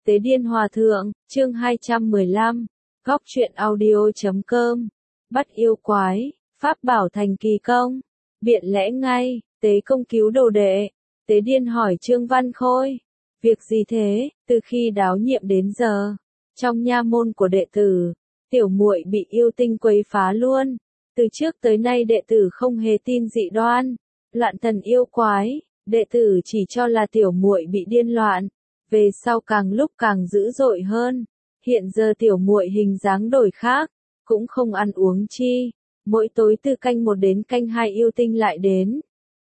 Tế Điên Hòa Thượng, chương 215, góc truyện audio.com, bắt yêu quái, pháp bảo thành kỳ công, biện lẽ ngay, Tế Công cứu đồ đệ. Tế Điên hỏi Trương Văn Khôi, việc gì thế? Từ khi đáo nhiệm đến giờ, trong nha môn của đệ tử, tiểu muội bị yêu tinh quấy phá luôn. Từ trước tới nay đệ tử không hề tin dị đoan, loạn thần yêu quái, đệ tử chỉ cho là tiểu muội bị điên loạn, về sau càng lúc càng dữ dội hơn. Hiện giờ tiểu muội hình dáng đổi khác, cũng không ăn uống chi, mỗi tối từ canh 1 đến canh 2 yêu tinh lại đến.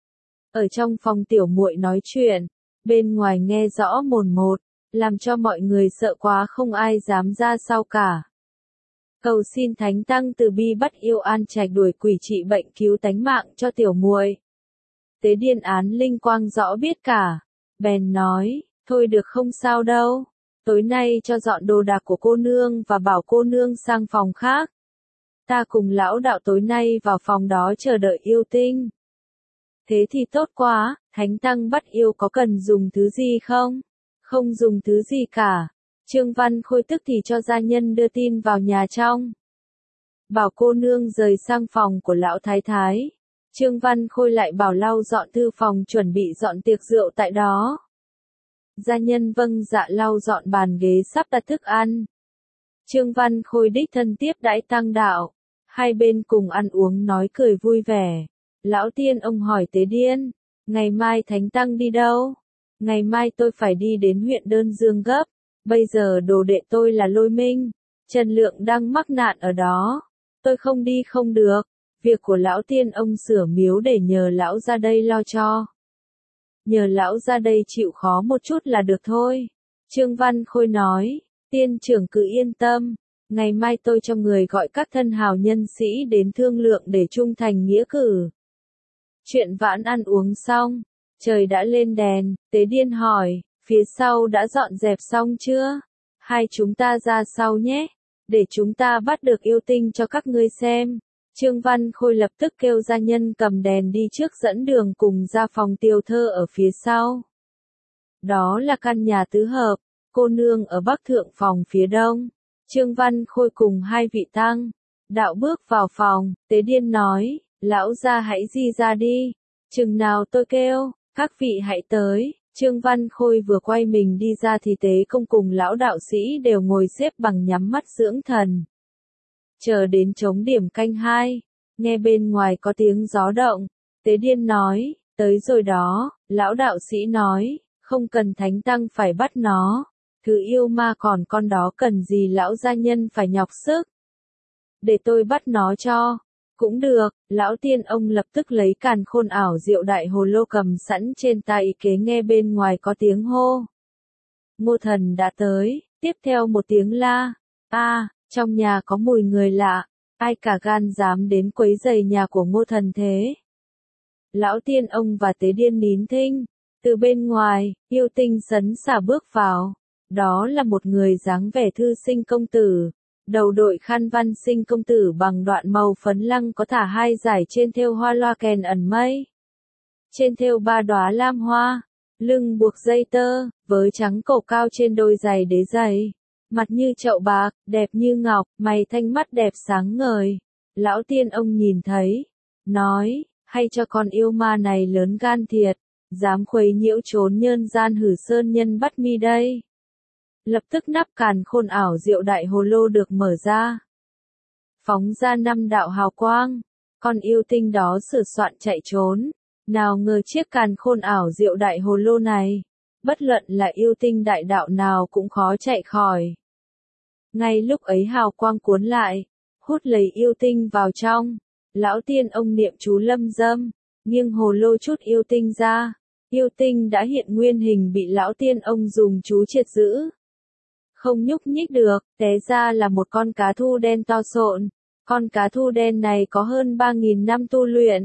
Ở trong phòng tiểu muội nói chuyện, bên ngoài nghe rõ mồn một, làm cho mọi người sợ quá không ai dám ra sau cả. Cầu xin Thánh Tăng từ bi bắt yêu an trạch đuổi quỷ trị bệnh cứu tánh mạng cho tiểu muội. Tế Điên án linh quang rõ biết cả, bèn nói, thôi được không sao đâu, tối nay cho dọn đồ đạc của cô nương và bảo cô nương sang phòng khác. Ta cùng lão đạo tối nay vào phòng đó chờ đợi yêu tinh. Thế thì tốt quá, Thánh Tăng bắt yêu có cần dùng thứ gì không? Không dùng thứ gì cả. Trương Văn Khôi tức thì cho gia nhân đưa tin vào nhà trong, bảo cô nương rời sang phòng của lão thái thái. Trương Văn Khôi lại bảo lau dọn thư phòng chuẩn bị dọn tiệc rượu tại đó. Gia nhân vâng dạ lau dọn bàn ghế sắp đặt thức ăn. Trương Văn Khôi đích thân tiếp đãi tăng đạo, hai bên cùng ăn uống nói cười vui vẻ. Lão tiên ông hỏi Tế Điên, ngày mai Thánh Tăng đi đâu? Ngày mai tôi phải đi đến huyện Đơn Dương gấp, bây giờ đồ đệ tôi là Lôi Minh, Trần Lượng đang mắc nạn ở đó, tôi không đi không được, việc của lão tiên ông sửa miếu để nhờ lão ra đây lo cho. Nhờ lão ra đây chịu khó một chút là được thôi. Trương Văn Khôi nói, tiên trưởng cứ yên tâm, ngày mai tôi cho người gọi các thân hào nhân sĩ đến thương lượng để trung thành nghĩa cử. Chuyện vãn ăn uống xong, trời đã lên đèn, Tế Điên hỏi, phía sau đã dọn dẹp xong chưa? Hai chúng ta ra sau nhé, để chúng ta bắt được yêu tinh cho các ngươi xem. Trương Văn Khôi lập tức kêu gia nhân cầm đèn đi trước dẫn đường cùng ra phòng Tiêu Thơ ở phía sau. Đó là căn nhà tứ hợp, cô nương ở bắc thượng phòng phía đông. Trương Văn Khôi cùng hai vị tăng đạo bước vào phòng, Tế Điên nói, lão gia hãy di ra đi, chừng nào tôi kêu, các vị hãy tới. Trương Văn Khôi vừa quay mình đi ra thì Tế Công cùng lão đạo sĩ đều ngồi xếp bằng nhắm mắt dưỡng thần. Chờ đến trống điểm canh 2, nghe bên ngoài có tiếng gió động, Tế Điên nói, tới rồi đó. Lão đạo sĩ nói, không cần Thánh Tăng phải bắt nó, thứ yêu ma còn con đó cần gì lão gia nhân phải nhọc sức. Để tôi bắt nó cho. Cũng được, lão tiên ông lập tức lấy càn khôn ảo diệu đại hồ lô cầm sẵn trên tay kế nghe bên ngoài có tiếng hô. Ngô Thần đã tới, tiếp theo một tiếng la, trong nhà có mùi người lạ, ai cả gan dám đến quấy rầy nhà của Ngô Thần thế. Lão tiên ông và Tế Điên nín thinh, từ bên ngoài, yêu tinh sấn xả bước vào, đó là một người dáng vẻ thư sinh công tử. Đầu đội khăn văn sinh công tử bằng đoạn màu phấn lăng có thả hai dải trên thêu hoa loa kèn ẩn mây. Trên thêu 3 đóa lam hoa, lưng buộc dây tơ, với trắng cổ cao trên đôi giày đế giày. Mặt như chậu bạc, đẹp như ngọc, mày thanh mắt đẹp sáng ngời. Lão tiên ông nhìn thấy, nói, hay cho con yêu ma này lớn gan thiệt, dám khuấy nhiễu trốn nhân gian hử sơn nhân bắt mi đây. Lập tức nắp càn khôn ảo diệu đại hồ lô được mở ra. Phóng ra 5 đạo hào quang, con yêu tinh đó sửa soạn chạy trốn. Nào ngờ chiếc càn khôn ảo diệu đại hồ lô này, bất luận là yêu tinh đại đạo nào cũng khó chạy khỏi. Ngay lúc ấy hào quang cuốn lại, hút lấy yêu tinh vào trong. Lão tiên ông niệm chú lâm dâm, nghiêng hồ lô chút yêu tinh ra. Yêu tinh đã hiện nguyên hình bị lão tiên ông dùng chú triệt giữ. Không nhúc nhích được, té ra là một con cá thu đen to xộn. Con cá thu đen này có hơn 3.000 năm tu luyện.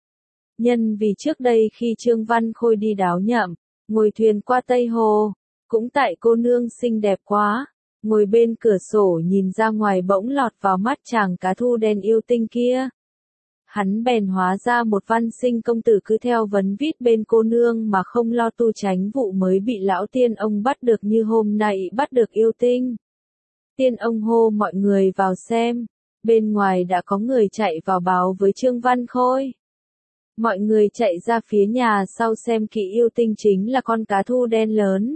Nhân vì trước đây khi Trương Văn Khôi đi đáo nhậm, ngồi thuyền qua Tây Hồ, cũng tại cô nương xinh đẹp quá, ngồi bên cửa sổ nhìn ra ngoài bỗng lọt vào mắt chàng cá thu đen yêu tinh kia. Hắn bèn hóa ra một văn sinh công tử cứ theo vấn vít bên cô nương mà không lo tu chánh vụ mới bị lão tiên ông bắt được như hôm nay bắt được yêu tinh. Tiên ông hô mọi người vào xem, bên ngoài đã có người chạy vào báo với Trương Văn Khôi. Mọi người chạy ra phía nhà sau xem kỹ yêu tinh chính là con cá thu đen lớn.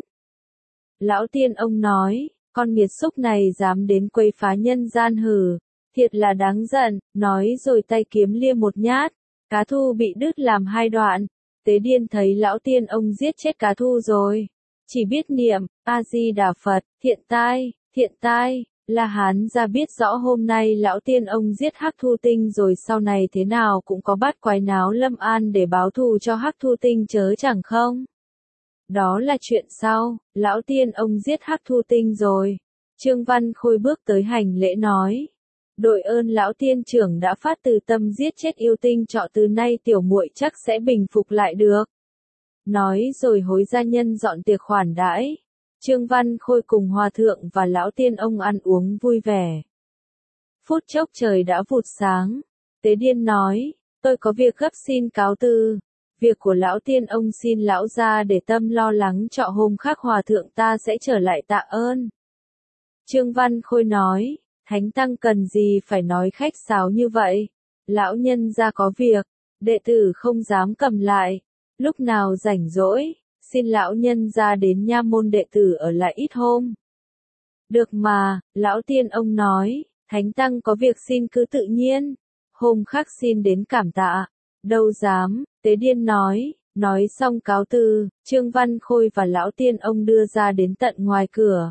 Lão tiên ông nói, con nghiệt xúc này dám đến quấy phá nhân gian hử, thiệt là đáng giận, nói rồi tay kiếm lia một nhát, cá thu bị đứt làm hai đoạn. Tế Điên thấy lão tiên ông giết chết cá thu rồi, chỉ biết niệm A-di-đà Phật, thiện tai, La Hán ra biết rõ hôm nay lão tiên ông giết Hắc Thu Tinh rồi sau này thế nào cũng có bắt quái náo Lâm An để báo thù cho Hắc Thu Tinh chớ chẳng không. Đó là chuyện sau, lão tiên ông giết Hắc Thu Tinh rồi. Trương Văn Khôi bước tới hành lễ nói, đội ơn lão tiên trưởng đã phát từ tâm giết chết yêu tinh trọ, từ nay tiểu muội chắc sẽ bình phục lại được. Nói rồi hối gia nhân dọn tiệc khoản đãi. Trương Văn Khôi cùng hòa thượng và lão tiên ông ăn uống vui vẻ. Phút chốc trời đã vụt sáng. Tế Điên nói, tôi có việc gấp xin cáo từ. Việc của lão tiên ông xin lão ra để tâm lo lắng trọ, hôm khác hòa thượng ta sẽ trở lại tạ ơn. Trương Văn Khôi nói, thánh tăng cần gì phải nói khách sáo như vậy. Lão nhân ra có việc, đệ tử không dám cầm lại. Lúc nào rảnh rỗi, xin lão nhân ra đến nha môn đệ tử ở lại ít hôm. Được mà, lão tiên ông nói, thánh tăng có việc xin cứ tự nhiên. Hôm khác xin đến cảm tạ. Đâu dám, Tế Điên nói xong cáo từ, Trương Văn Khôi và lão tiên ông đưa ra đến tận ngoài cửa.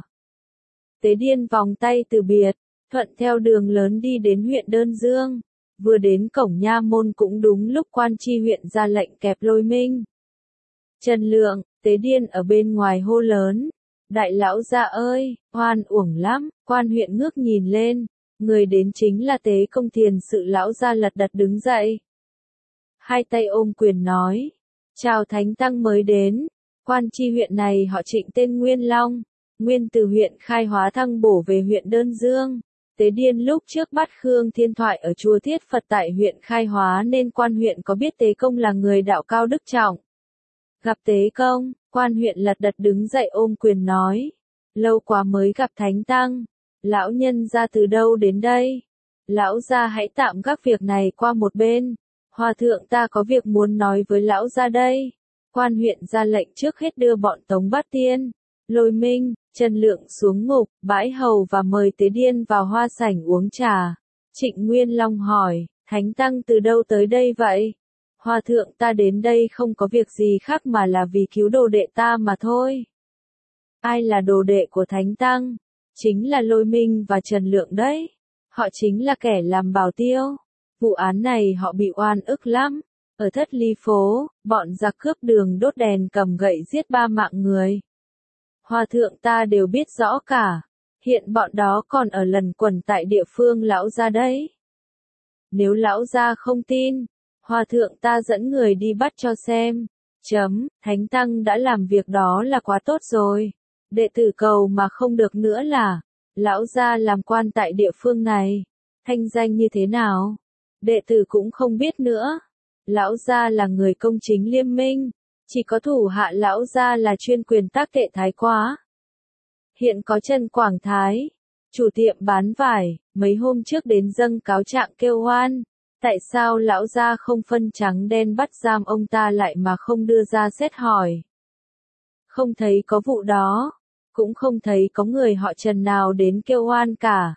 Tế Điên vòng tay từ biệt, thuận theo đường lớn đi đến huyện Đơn Dương. Vừa đến cổng nha môn cũng đúng lúc quan tri huyện ra lệnh kẹp Lôi Minh. Trần Lượng, Tế Điên ở bên ngoài hô lớn, đại lão gia ơi, oan uổng lắm. Quan huyện ngước nhìn lên, người đến chính là Tế Công Thiền sự. Lão gia lật đật đứng dậy, hai tay ôm quyền nói, chào thánh tăng mới đến. Quan tri huyện này họ Trịnh tên Nguyên Long, nguyên từ huyện Khai Hóa thăng bổ về huyện Đơn Dương. Tế Điên lúc trước bắt Khương Thiên Thoại ở chùa Thiết Phật tại huyện Khai Hóa nên quan huyện có biết Tế Công là người đạo cao đức trọng. Gặp Tế Công, quan huyện lật đật đứng dậy ôm quyền nói, lâu quá mới gặp thánh tăng, lão nhân ra từ đâu đến đây? Lão gia hãy tạm gác việc này qua một bên, hòa thượng ta có việc muốn nói với lão gia đây. Quan huyện ra lệnh trước hết đưa bọn Tống Bát Tiên, Lôi Minh, Trần Lượng xuống ngục, bãi hầu và mời Tế Điên vào hoa sảnh uống trà. Trịnh Nguyên Long hỏi, thánh tăng từ đâu tới đây vậy? Hòa thượng ta đến đây không có việc gì khác mà là vì cứu đồ đệ ta mà thôi. Ai là đồ đệ của thánh tăng? Chính là Lôi Minh và Trần Lượng đấy. Họ chính là kẻ làm bảo tiêu. Vụ án này họ bị oan ức lắm. Ở Thất Ly Phố, bọn giặc cướp đường đốt đèn cầm gậy giết 3 mạng người. Hòa thượng ta đều biết rõ cả. Hiện bọn đó còn ở lẩn quẩn tại địa phương lão gia đấy. Nếu lão gia không tin, hòa thượng ta dẫn người đi bắt cho xem. Thánh tăng đã làm việc đó là quá tốt rồi. Đệ tử cầu mà không được nữa là, lão gia làm quan tại địa phương này. Thanh danh như thế nào? Đệ tử cũng không biết nữa. Lão gia là người công chính liêm minh. Chỉ có thủ hạ lão gia là chuyên quyền tác tệ thái quá. Hiện có Trần Quảng Thái, chủ tiệm bán vải, mấy hôm trước đến dâng cáo trạng kêu oan. Tại sao lão gia không phân trắng đen bắt giam ông ta lại mà không đưa ra xét hỏi? Không thấy có vụ đó, cũng không thấy có người họ Trần nào đến kêu oan cả.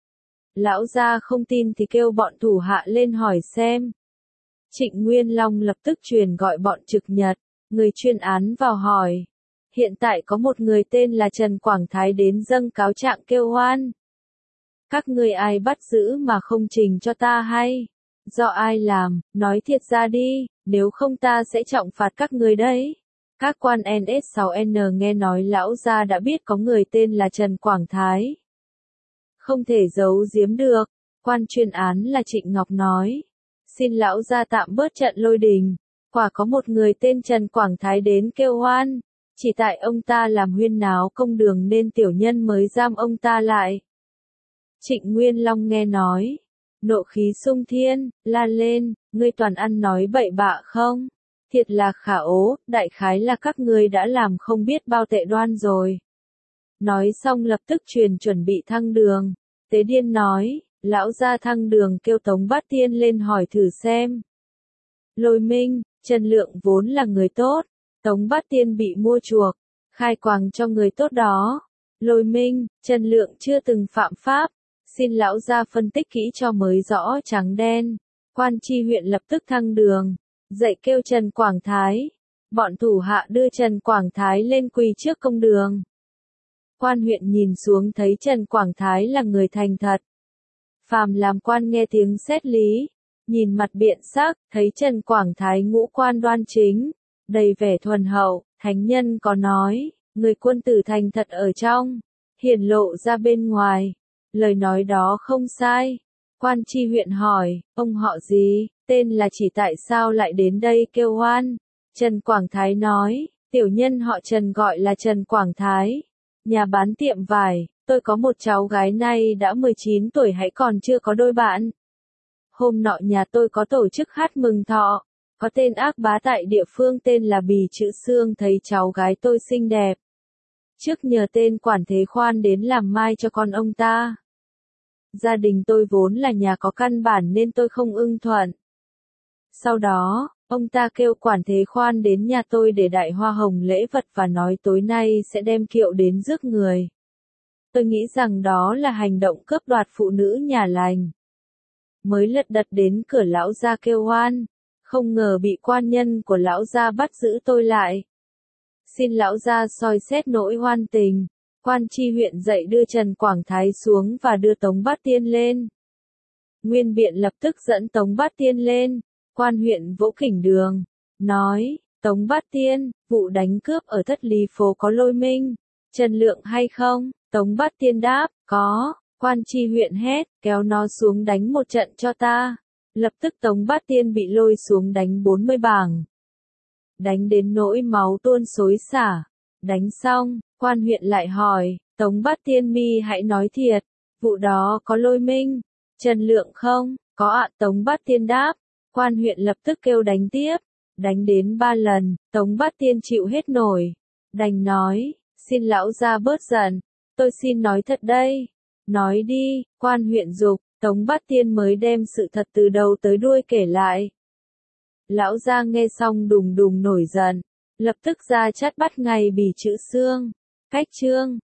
Lão gia không tin thì kêu bọn thủ hạ lên hỏi xem. Trịnh Nguyên Long lập tức truyền gọi bọn Trực Nhật, người chuyên án vào hỏi. Hiện tại có một người tên là Trần Quảng Thái đến dâng cáo trạng kêu oan. Các ngươi ai bắt giữ mà không trình cho ta hay? Do ai làm, nói thiệt ra đi, nếu không ta sẽ trọng phạt các ngươi đấy. Các quan NS6N nghe nói lão gia đã biết có người tên là Trần Quảng Thái. Không thể giấu giếm được, quan chuyên án là Trịnh Ngọc nói. Xin lão gia tạm bớt trận lôi đình, quả có một người tên Trần Quảng Thái đến kêu oan. Chỉ tại ông ta làm huyên náo công đường nên tiểu nhân mới giam ông ta lại. Trịnh Nguyên Long nghe nói, Nộ khí xung thiên, la lên, ngươi toàn ăn nói bậy bạ không? Thiệt là khả ố, đại khái là các ngươi đã làm không biết bao tệ đoan rồi. Nói xong lập tức chuẩn bị thăng đường. Tế Điên nói, lão gia thăng đường kêu Tống Bát Tiên lên hỏi thử xem. Lôi Minh, Trần Lượng vốn là người tốt, Tống Bát Tiên bị mua chuộc, khai quàng cho người tốt đó. Lôi Minh, Trần Lượng chưa từng phạm pháp, xin lão gia phân tích kỹ cho mới rõ trắng đen. Quan tri huyện lập tức thăng đường, dậy kêu Trần Quảng Thái. Bọn thủ hạ đưa Trần Quảng Thái lên quỳ trước công đường. Quan huyện nhìn xuống thấy Trần Quảng Thái là người thành thật. Phàm làm quan nghe tiếng xét lý, nhìn mặt biện sắc, thấy Trần Quảng Thái ngũ quan đoan chính, đầy vẻ thuần hậu, thánh nhân có nói, người quân tử thành thật ở trong, hiển lộ ra bên ngoài. Lời nói đó không sai. Quan tri huyện hỏi, ông họ gì, tên là chỉ tại sao lại đến đây kêu oan? Trần Quảng Thái nói, tiểu nhân họ Trần gọi là Trần Quảng Thái, nhà bán tiệm vải, tôi có một cháu gái nay đã 19 tuổi hãy còn chưa có đôi bạn. Hôm nọ nhà tôi có tổ chức hát mừng thọ, có tên ác bá tại địa phương tên là Bì Chữ Xương thấy cháu gái tôi xinh đẹp. Trước nhờ tên quản thế khoan đến làm mai cho con ông ta. Gia đình tôi vốn là nhà có căn bản nên tôi không ưng thuận. Sau đó, ông ta kêu quản thế khoan đến nhà tôi để đại hoa hồng lễ vật và nói tối nay sẽ đem kiệu đến rước người. Tôi nghĩ rằng đó là hành động cướp đoạt phụ nữ nhà lành. Mới lật đật đến cửa lão gia kêu oan, không ngờ bị quan nhân của lão gia bắt giữ tôi lại. Xin lão gia soi xét nỗi oan tình. Quan tri huyện dậy đưa Trần Quảng Thái xuống và đưa Tống Bát Tiên lên. Nguyên biện lập tức dẫn Tống Bát Tiên lên. Quan huyện vỗ kỉnh đường, nói, Tống Bát Tiên, vụ đánh cướp ở Thất Lý phố có Lôi Minh, Trần Lượng hay không? Tống Bát Tiên đáp, có. Quan tri huyện hét, kéo nó xuống đánh một trận cho ta. Lập tức Tống Bát Tiên bị lôi xuống đánh 40 bảng. Đánh đến nỗi máu tuôn xối xả. Đánh xong, quan huyện lại hỏi, Tống Bát Tiên mi hãy nói thiệt, vụ đó có Lôi Minh, Trần Lượng không? Có ạ. Tống Bát Tiên đáp. Quan huyện lập tức kêu đánh tiếp, đánh đến 3 lần, Tống Bát Tiên chịu hết nổi, đành nói, xin lão gia bớt giận, tôi xin nói thật đây. Nói đi, quan huyện giục, Tống Bát Tiên mới đem sự thật từ đầu tới đuôi kể lại. Lão gia nghe xong đùng đùng nổi giận, lập tức ra chát bắt ngay Bì Chữ Xương. Cách chương